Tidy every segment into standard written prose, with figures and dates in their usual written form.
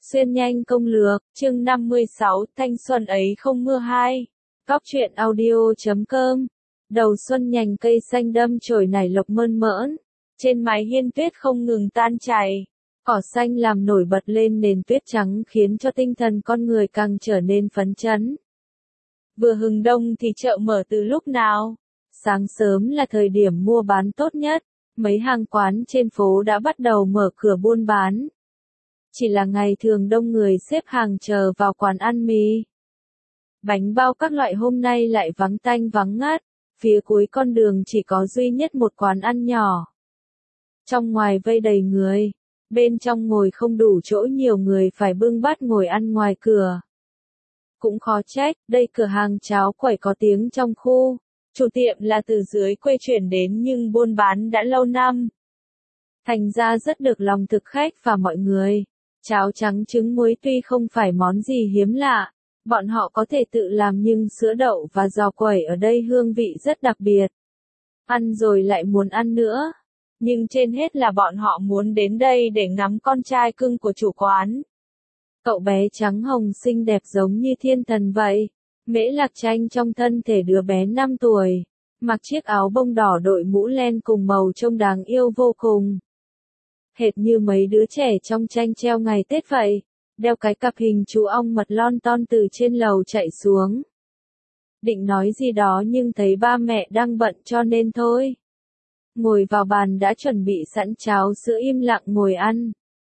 Xuyên nhanh công lược, chương 56, thanh xuân ấy không mưa hai. Góc truyện audio.com. Đầu xuân nhành cây xanh đâm chồi nảy lộc mơn mởn. Trên mái hiên tuyết không ngừng tan chảy. Cỏ xanh làm nổi bật lên nền tuyết trắng khiến cho tinh thần con người càng trở nên phấn chấn. Vừa hừng đông thì chợ mở từ lúc nào? Sáng sớm là thời điểm mua bán tốt nhất. Mấy hàng quán trên phố đã bắt đầu mở cửa buôn bán. Chỉ là ngày thường đông người xếp hàng chờ vào quán ăn mì. Bánh bao các loại hôm nay lại vắng tanh vắng ngắt, phía cuối con đường chỉ có duy nhất một quán ăn nhỏ. Trong ngoài vây đầy người, bên trong ngồi không đủ chỗ, nhiều người phải bưng bát ngồi ăn ngoài cửa. Cũng khó trách, đây cửa hàng cháo quẩy có tiếng trong khu, chủ tiệm là từ dưới quê chuyển đến nhưng buôn bán đã lâu năm. Thành ra rất được lòng thực khách và mọi người. Cháo trắng trứng muối tuy không phải món gì hiếm lạ, bọn họ có thể tự làm nhưng sữa đậu và giò quẩy ở đây hương vị rất đặc biệt. Ăn rồi lại muốn ăn nữa. Nhưng trên hết là bọn họ muốn đến đây để ngắm con trai cưng của chủ quán. Cậu bé trắng hồng xinh đẹp giống như thiên thần vậy. Mễ Lạc Tranh trong thân thể đứa bé 5 tuổi, mặc chiếc áo bông đỏ đội mũ len cùng màu trông đáng yêu vô cùng. Hệt như mấy đứa trẻ trong tranh treo ngày Tết vậy, đeo cái cặp hình chú ong mật lon ton từ trên lầu chạy xuống. Định nói gì đó nhưng thấy ba mẹ đang bận cho nên thôi. Ngồi vào bàn đã chuẩn bị sẵn cháo sữa im lặng ngồi ăn.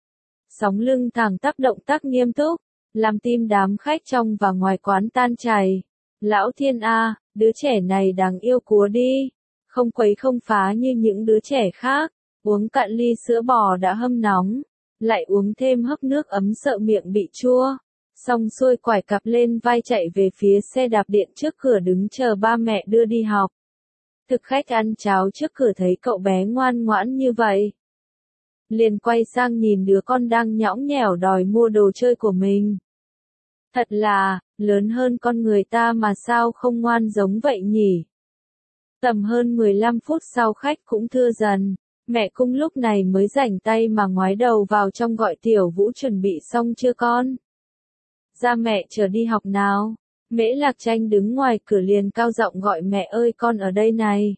Sóng lưng thẳng tắp động tác nghiêm túc, làm tim đám khách trong và ngoài quán tan chảy. Lão Thiên A, đứa trẻ này đáng yêu quá đi, không quấy không phá như những đứa trẻ khác. Uống cạn ly sữa bò đã hâm nóng, lại uống thêm hớp nước ấm sợ miệng bị chua. Xong xuôi quải cặp lên vai chạy về phía xe đạp điện trước cửa đứng chờ ba mẹ đưa đi học. Thực khách ăn cháo trước cửa thấy cậu bé ngoan ngoãn như vậy, liền quay sang nhìn đứa con đang nhõng nhẽo đòi mua đồ chơi của mình. Thật là, lớn hơn con người ta mà sao không ngoan giống vậy nhỉ? Tầm hơn 15 phút sau khách cũng thưa dần. Mẹ Cung lúc này mới rảnh tay mà ngoái đầu vào trong gọi Tiểu Vũ chuẩn bị xong chưa con? Ra mẹ chờ đi học nào. Mễ Lạc Tranh đứng ngoài cửa liền cao giọng gọi mẹ ơi con ở đây này.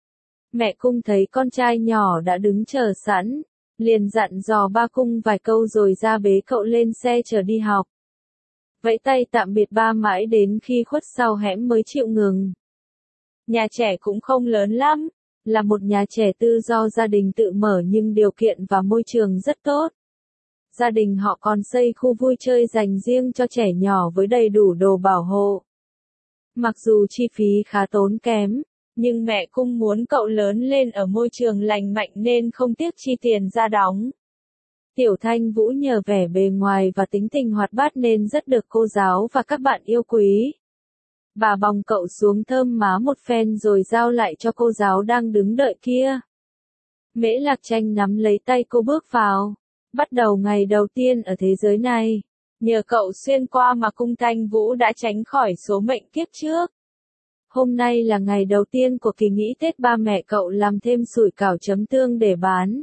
Mẹ Cung thấy con trai nhỏ đã đứng chờ sẵn, liền dặn dò ba Cung vài câu rồi ra bế cậu lên xe chờ đi học. Vẫy tay tạm biệt ba mãi đến khi khuất sau hẻm mới chịu ngừng. Nhà trẻ cũng không lớn lắm. Là một nhà trẻ tư do gia đình tự mở nhưng điều kiện và môi trường rất tốt. Gia đình họ còn xây khu vui chơi dành riêng cho trẻ nhỏ với đầy đủ đồ bảo hộ. Mặc dù chi phí khá tốn kém, nhưng mẹ Cung muốn cậu lớn lên ở môi trường lành mạnh nên không tiếc chi tiền ra đóng. Tiểu Thanh Vũ nhờ vẻ bề ngoài và tính tình hoạt bát nên rất được cô giáo và các bạn yêu quý. Bà bồng cậu xuống thơm má một phen rồi giao lại cho cô giáo đang đứng đợi kia. Mễ Lạc Tranh nắm lấy tay cô bước vào. Bắt đầu ngày đầu tiên ở thế giới này. Nhờ cậu xuyên qua mà Cung Thanh Vũ đã tránh khỏi số mệnh kiếp trước. Hôm nay là ngày đầu tiên của kỳ nghỉ Tết, ba mẹ cậu làm thêm sủi cảo chấm tương để bán.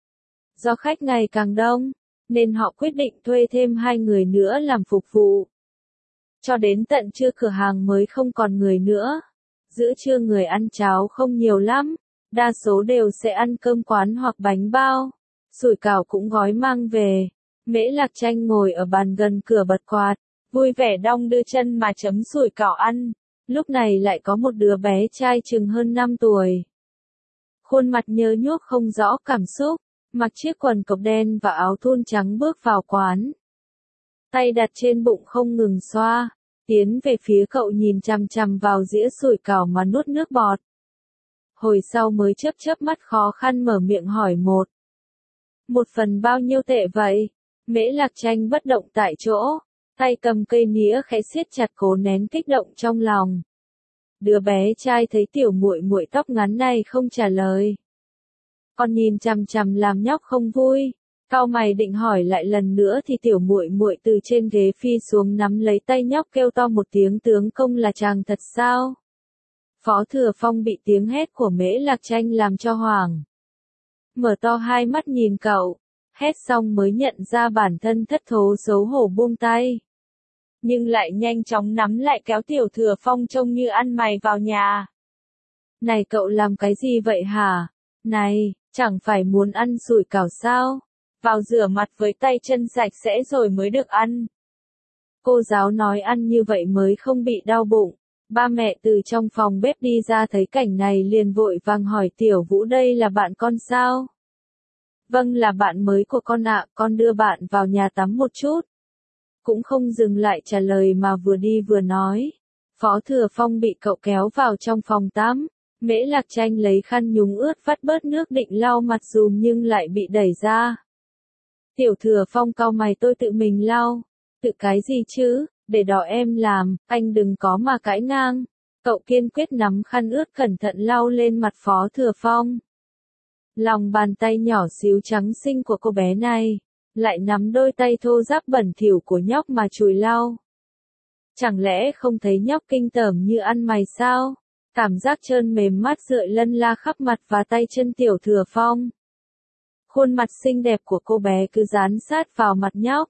Do khách ngày càng đông, nên họ quyết định thuê thêm 2 người nữa làm phục vụ. Cho đến tận trưa cửa hàng mới không còn người nữa. Giữa trưa người ăn cháo không nhiều lắm, đa số đều sẽ ăn cơm quán hoặc bánh bao. Sủi cảo cũng gói mang về. Mễ Lạc Tranh ngồi ở bàn gần cửa bật quạt, vui vẻ đong đưa chân mà chấm sủi cảo ăn. Lúc này lại có một đứa bé trai chừng hơn 5 tuổi. Khuôn mặt nhơ nhuốc không rõ cảm xúc, mặc chiếc quần cộc đen và áo thun trắng bước vào quán. Tay đặt trên bụng không ngừng xoa, tiến về phía cậu nhìn chằm chằm vào dĩa sủi cảo mà nuốt nước bọt. Hồi sau mới chớp mắt khó khăn mở miệng hỏi một phần bao nhiêu tệ vậy? Mễ Lạc Tranh bất động tại chỗ, tay cầm cây nĩa khẽ siết chặt cố nén kích động trong lòng. Đứa bé trai thấy tiểu muội muội tóc ngắn này không trả lời. Còn nhìn chằm chằm làm nhóc không vui. Cau mày định hỏi lại lần nữa thì tiểu muội muội từ trên ghế phi xuống nắm lấy tay nhóc kêu to một tiếng tướng công là chàng thật sao? Phó Thừa Phong bị tiếng hét của Mễ Lạc Tranh làm cho hoảng. Mở to hai mắt nhìn cậu, hét xong mới nhận ra bản thân thất thố xấu hổ buông tay. Nhưng lại nhanh chóng nắm lại kéo Tiểu Thừa Phong trông như ăn mày vào nhà. Này cậu làm cái gì vậy hả? Này, chẳng phải muốn ăn sủi cảo sao? Vào rửa mặt với tay chân sạch sẽ rồi mới được ăn. Cô giáo nói ăn như vậy mới không bị đau bụng. Ba mẹ từ trong phòng bếp đi ra thấy cảnh này liền vội vàng hỏi Tiểu Vũ đây là bạn con sao? Vâng là bạn mới của con ạ, con đưa bạn vào nhà tắm một chút. Cũng không dừng lại trả lời mà vừa đi vừa nói. Phó Thừa Phong bị cậu kéo vào trong phòng tắm. Mễ Lạc Tranh lấy khăn nhúng ướt vắt bớt nước định lau mặt dùm nhưng lại bị đẩy ra. Tiểu Thừa Phong cau mày tôi tự mình lau. Tự cái gì chứ, để đó em làm, anh đừng có mà cãi ngang. Cậu kiên quyết nắm khăn ướt cẩn thận lau lên mặt Phó Thừa Phong. Lòng bàn tay nhỏ xíu trắng xinh của cô bé này, lại nắm đôi tay thô ráp bẩn thỉu của nhóc mà chùi lau. Chẳng lẽ không thấy nhóc kinh tởm như ăn mày sao? Cảm giác trơn mềm mát rượi lân la khắp mặt và tay chân Tiểu Thừa Phong. Khuôn mặt xinh đẹp của cô bé cứ dán sát vào mặt nhóc.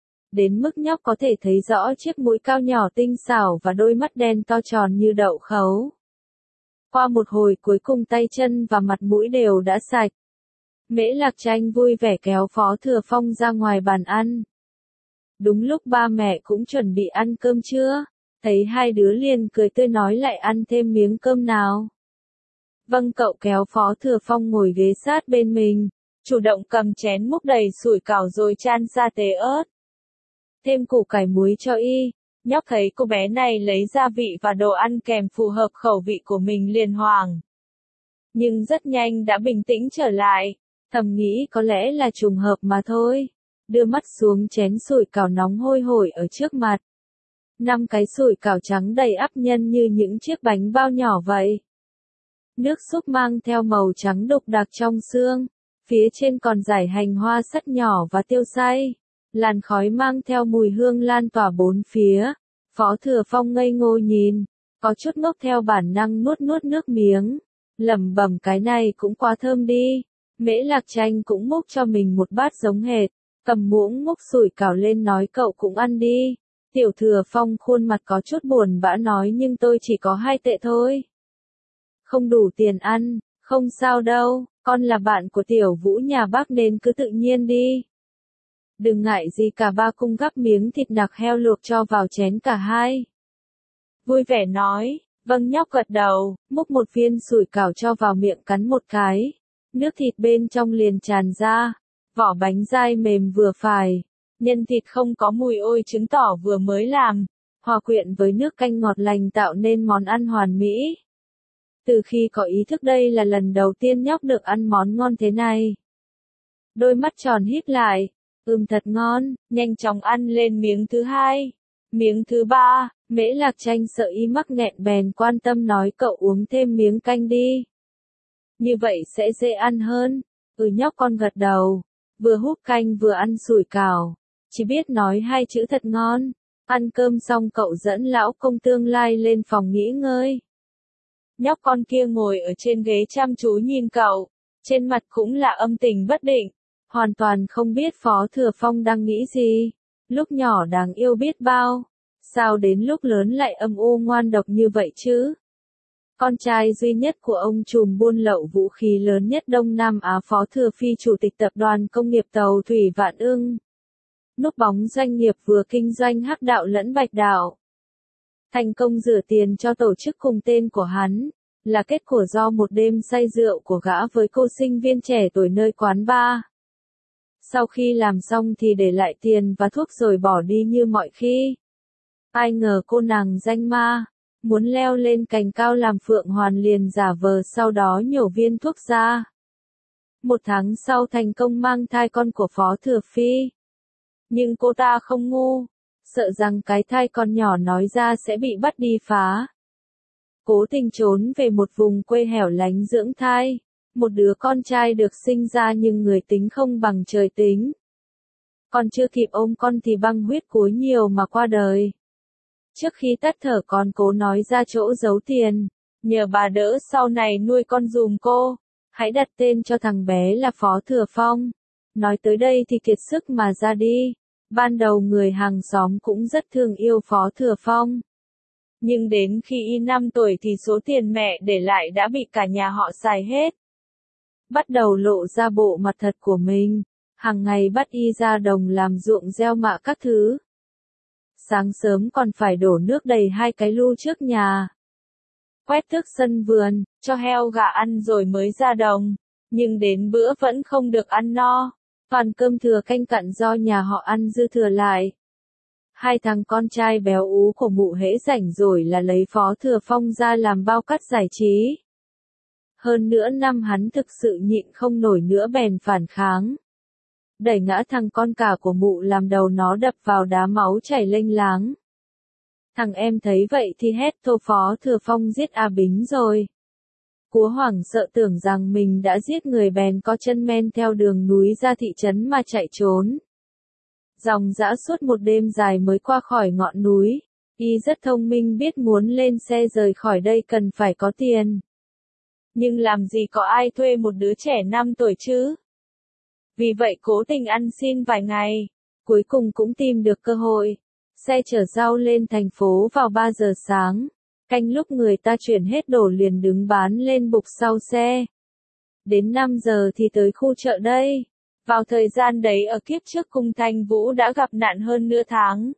Đến mức nhóc có thể thấy rõ chiếc mũi cao nhỏ tinh xảo và đôi mắt đen to tròn như đậu khấu. Qua một hồi cuối cùng tay chân và mặt mũi đều đã sạch. Mễ Lạc Tranh vui vẻ kéo Phó Thừa Phong ra ngoài bàn ăn. Đúng lúc ba mẹ cũng chuẩn bị ăn cơm trưa, thấy hai đứa liền cười tươi nói lại ăn thêm miếng cơm nào. Vâng cậu kéo Phó Thừa Phong ngồi ghế sát bên mình, chủ động cầm chén múc đầy sủi cảo rồi chan sa tế ớt. Thêm củ cải muối cho y. Nhóc thấy cô bé này lấy gia vị và đồ ăn kèm phù hợp khẩu vị của mình liền hoảng. Nhưng rất nhanh đã bình tĩnh trở lại, thầm nghĩ có lẽ là trùng hợp mà thôi. Đưa mắt xuống chén sủi cảo nóng hôi hổi ở trước mặt. 5 cái sủi cảo trắng đầy ắp nhân như những chiếc bánh bao nhỏ vậy. Nước súp mang theo màu trắng đục đặc trong xương, phía trên còn dải hành hoa sắt nhỏ và tiêu xay. Làn khói mang theo mùi hương lan tỏa bốn phía. Phó Thừa Phong ngây ngô nhìn, có chút ngốc theo bản năng nuốt nuốt nước miếng. Lẩm bẩm cái này cũng quá thơm đi. Mễ Lạc Tranh cũng múc cho mình một bát giống hệt, cầm muỗng múc sủi cảo lên nói cậu cũng ăn đi. Tiểu Thừa Phong khuôn mặt có chút buồn bã nói nhưng tôi chỉ có 2 tệ thôi. Không đủ tiền ăn, không sao đâu, con là bạn của Tiểu Vũ nhà bác nên cứ tự nhiên đi. Đừng ngại gì cả ba cung gắp miếng thịt nạc heo luộc cho vào chén cả hai. Vui vẻ nói, vâng nhóc gật đầu, múc một viên sủi cảo cho vào miệng cắn một cái. Nước thịt bên trong liền tràn ra, vỏ bánh dai mềm vừa phải. Nhân thịt không có mùi ôi chứng tỏ vừa mới làm, hòa quyện với nước canh ngọt lành tạo nên món ăn hoàn mỹ. Từ khi có ý thức đây là lần đầu tiên nhóc được ăn món ngon thế này. Đôi mắt tròn híp lại. Thật ngon, nhanh chóng ăn lên miếng thứ 2. Miếng thứ 3, Mễ Lạc Tranh sợ y mắc nghẹn bèn quan tâm nói cậu uống thêm miếng canh đi. Như vậy sẽ dễ ăn hơn. Nhóc con gật đầu, vừa húp canh vừa ăn sủi cảo. Chỉ biết nói 2 chữ thật ngon. Ăn cơm xong cậu dẫn lão công tương lai lên phòng nghỉ ngơi. Nhóc con kia ngồi ở trên ghế chăm chú nhìn cậu, trên mặt cũng là âm tình bất định. Hoàn toàn không biết Phó Thừa Phong đang nghĩ gì. Lúc nhỏ đáng yêu biết bao. Sao đến lúc lớn lại âm u ngoan độc như vậy chứ? Con trai duy nhất của ông trùm buôn lậu vũ khí lớn nhất Đông Nam Á Phó Thừa Phi chủ tịch tập đoàn công nghiệp tàu thủy Vạn Ưng. Núp bóng doanh nghiệp vừa kinh doanh hắc đạo lẫn bạch đạo. Thành công rửa tiền cho tổ chức cùng tên của hắn. Là kết quả do một đêm say rượu của gã với cô sinh viên trẻ tuổi nơi quán bar. Sau khi làm xong thì để lại tiền và thuốc rồi bỏ đi như mọi khi. Ai ngờ cô nàng danh ma, muốn leo lên cành cao làm phượng hoàn liền giả vờ sau đó nhổ viên thuốc ra. 1 tháng sau thành công mang thai con của Phó Thừa Phi. Nhưng cô ta không ngu, sợ rằng cái thai con nhỏ nói ra sẽ bị bắt đi phá. Cố tình trốn về một vùng quê hẻo lánh dưỡng thai. Một đứa con trai được sinh ra nhưng người tính không bằng trời tính. Còn chưa kịp ôm con thì băng huyết cuối nhiều mà qua đời. Trước khi tắt thở con cố nói ra chỗ giấu tiền, nhờ bà đỡ sau này nuôi con dùm cô, hãy đặt tên cho thằng bé là Phó Thừa Phong. Nói tới đây thì kiệt sức mà ra đi. Ban đầu người hàng xóm cũng rất thương yêu Phó Thừa Phong. Nhưng đến khi y 5 tuổi thì số tiền mẹ để lại đã bị cả nhà họ xài hết. Bắt đầu lộ ra bộ mặt thật của mình. Hàng ngày bắt y ra đồng làm ruộng gieo mạ các thứ. Sáng sớm còn phải đổ nước đầy 2 cái lu trước nhà. Quét tước sân vườn, cho heo gà ăn rồi mới ra đồng. Nhưng đến bữa vẫn không được ăn no. Toàn cơm thừa canh cặn do nhà họ ăn dư thừa lại. 2 thằng con trai béo ú của mụ hễ rảnh rồi là lấy Phó Thừa Phong ra làm bao cắt giải trí. Hơn nữa năm hắn thực sự nhịn không nổi nữa bèn phản kháng. Đẩy ngã thằng con cả của mụ làm đầu nó đập vào đá máu chảy lênh láng. Thằng em thấy vậy thì hét thô Phó Thừa Phong giết A Bính rồi. Cúa hoảng sợ tưởng rằng mình đã giết người bèn có chân men theo đường núi ra thị trấn mà chạy trốn. Dòng dã suốt một đêm dài mới qua khỏi ngọn núi. Y rất thông minh biết muốn lên xe rời khỏi đây cần phải có tiền. Nhưng làm gì có ai thuê một đứa trẻ 5 tuổi chứ? Vì vậy cố tình ăn xin vài ngày. Cuối cùng cũng tìm được cơ hội. Xe chở rau lên thành phố vào 3 giờ sáng. Canh lúc người ta chuyển hết đồ liền đứng bán lên bục sau xe. Đến 5 giờ thì tới khu chợ đây. Vào thời gian đấy ở kiếp trước Cung Thanh Vũ đã gặp nạn hơn nửa tháng.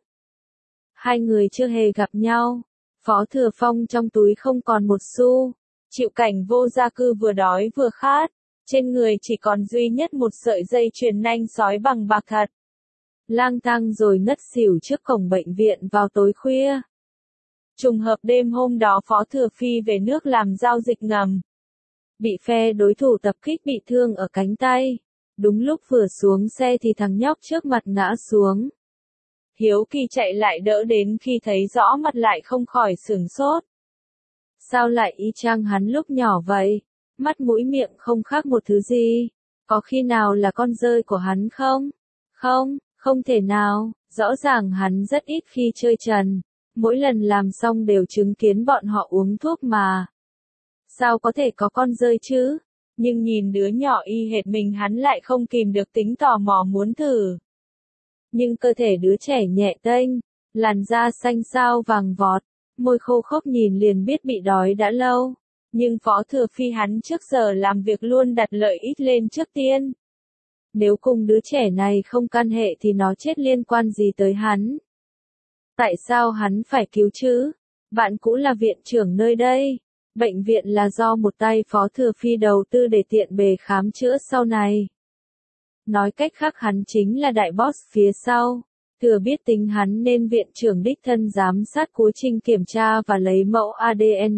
2 người chưa hề gặp nhau. Phó Thừa Phong trong túi không còn một xu. Chịu cảnh vô gia cư vừa đói vừa khát. Trên người chỉ còn duy nhất một sợi dây chuyền nanh sói bằng bạc thật. Lang thang rồi ngất xỉu trước cổng bệnh viện vào tối khuya. Trùng hợp đêm hôm đó Phó Thừa Phi về nước làm giao dịch ngầm. Bị phe đối thủ tập kích bị thương ở cánh tay. Đúng lúc vừa xuống xe thì thằng nhóc trước mặt ngã xuống. Hiếu Kỳ chạy lại đỡ đến khi thấy rõ mặt lại không khỏi sửng sốt. Sao lại y chang hắn lúc nhỏ vậy? Mắt mũi miệng không khác một thứ gì. Có khi nào là con rơi của hắn không? Không, không thể nào. Rõ ràng hắn rất ít khi chơi trần. Mỗi lần làm xong đều chứng kiến bọn họ uống thuốc mà. Sao có thể có con rơi chứ? Nhưng nhìn đứa nhỏ y hệt mình hắn lại không kìm được tính tò mò muốn thử. Nhưng cơ thể đứa trẻ nhẹ tênh, làn da xanh xao vàng vọt, môi khô khốc nhìn liền biết bị đói đã lâu. Nhưng Phó Thừa Phi hắn trước giờ làm việc luôn đặt lợi ích lên trước tiên. Nếu cùng đứa trẻ này không can hệ thì nó chết liên quan gì tới hắn? Tại sao hắn phải cứu chứ? Bạn cũ là viện trưởng nơi đây. Bệnh viện là do một tay Phó Thừa Phi đầu tư để tiện bề khám chữa sau này. Nói cách khác hắn chính là đại boss phía sau. Thừa biết tính hắn nên viện trưởng đích thân giám sát quá trình kiểm tra và lấy mẫu ADN.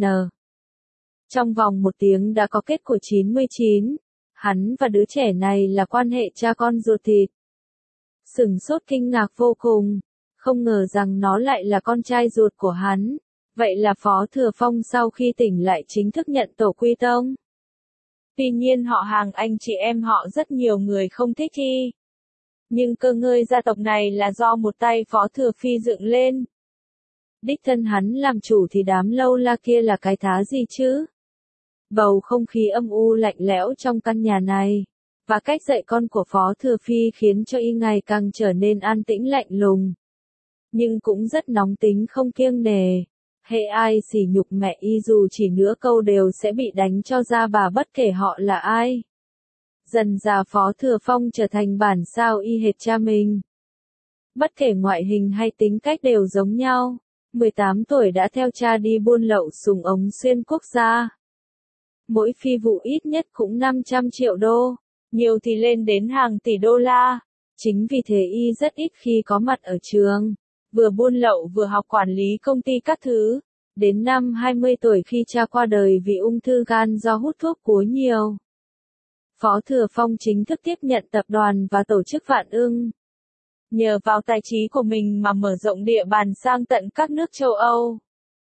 Trong vòng 1 tiếng đã có kết của 99. Hắn và đứa trẻ này là quan hệ cha con ruột thịt. Sửng sốt kinh ngạc vô cùng. Không ngờ rằng nó lại là con trai ruột của hắn. Vậy là Phó Thừa Phong sau khi tỉnh lại chính thức nhận tổ quy tông. Tuy nhiên họ hàng anh chị em họ rất nhiều người không thích y. Nhưng cơ ngơi gia tộc này là do một tay Phó Thừa Phi dựng lên. Đích thân hắn làm chủ thì đám lâu la kia là cái thá gì chứ? Bầu không khí âm u lạnh lẽo trong căn nhà này. Và cách dạy con của Phó Thừa Phi khiến cho y ngày càng trở nên an tĩnh lạnh lùng. Nhưng cũng rất nóng tính không kiêng nề. Hễ ai sỉ nhục mẹ y dù chỉ nửa câu đều sẽ bị đánh cho ra bà bất kể họ là ai. Dần dà Phó Thừa Phong trở thành bản sao y hệt cha mình. Bất kể ngoại hình hay tính cách đều giống nhau. 18 tuổi đã theo cha đi buôn lậu súng ống xuyên quốc gia. Mỗi phi vụ ít nhất cũng 500 triệu đô, nhiều thì lên đến hàng tỷ đô la. Chính vì thế y rất ít khi có mặt ở trường. Vừa buôn lậu vừa học quản lý công ty các thứ. Đến năm 20 tuổi khi cha qua đời vì ung thư gan do hút thuốc cúa nhiều. Phó Thừa Phong chính thức tiếp nhận tập đoàn và tổ chức Vạn Ưng. Nhờ vào tài trí của mình mà mở rộng địa bàn sang tận các nước châu Âu.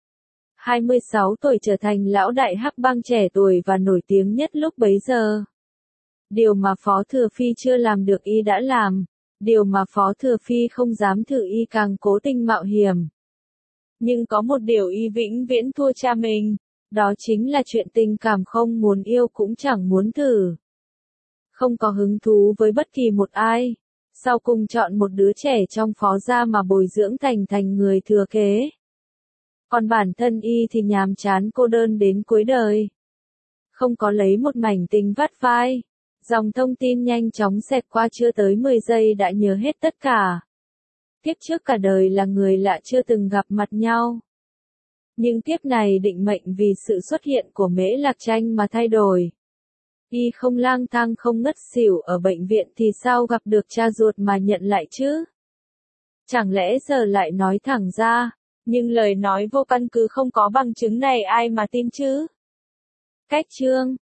26 tuổi trở thành lão đại hắc bang trẻ tuổi và nổi tiếng nhất lúc bấy giờ. Điều mà Phó Thừa Phi chưa làm được y đã làm. Điều mà Phó Thừa Phi không dám thử y càng cố tình mạo hiểm. Nhưng có một điều y vĩnh viễn thua cha mình. Đó chính là chuyện tình cảm không muốn yêu cũng chẳng muốn thử. không có hứng thú với bất kỳ một ai. Sau cùng chọn một đứa trẻ trong phó gia mà bồi dưỡng thành người thừa kế. Còn bản thân y thì nhàm chán cô đơn đến cuối đời. Không có lấy một mảnh tình vắt vai. Dòng thông tin nhanh chóng xẹt qua chưa tới 10 giây đã nhớ hết tất cả. Tiếp trước cả đời là người lạ chưa từng gặp mặt nhau. Nhưng tiếp này định mệnh vì sự xuất hiện của Mễ Lạc Tranh mà thay đổi. Y không lang thang không ngất xỉu ở bệnh viện thì sao gặp được cha ruột mà nhận lại chứ? Chẳng lẽ giờ lại nói thẳng ra, nhưng lời nói vô căn cứ không có bằng chứng này ai mà tin chứ? Cách chương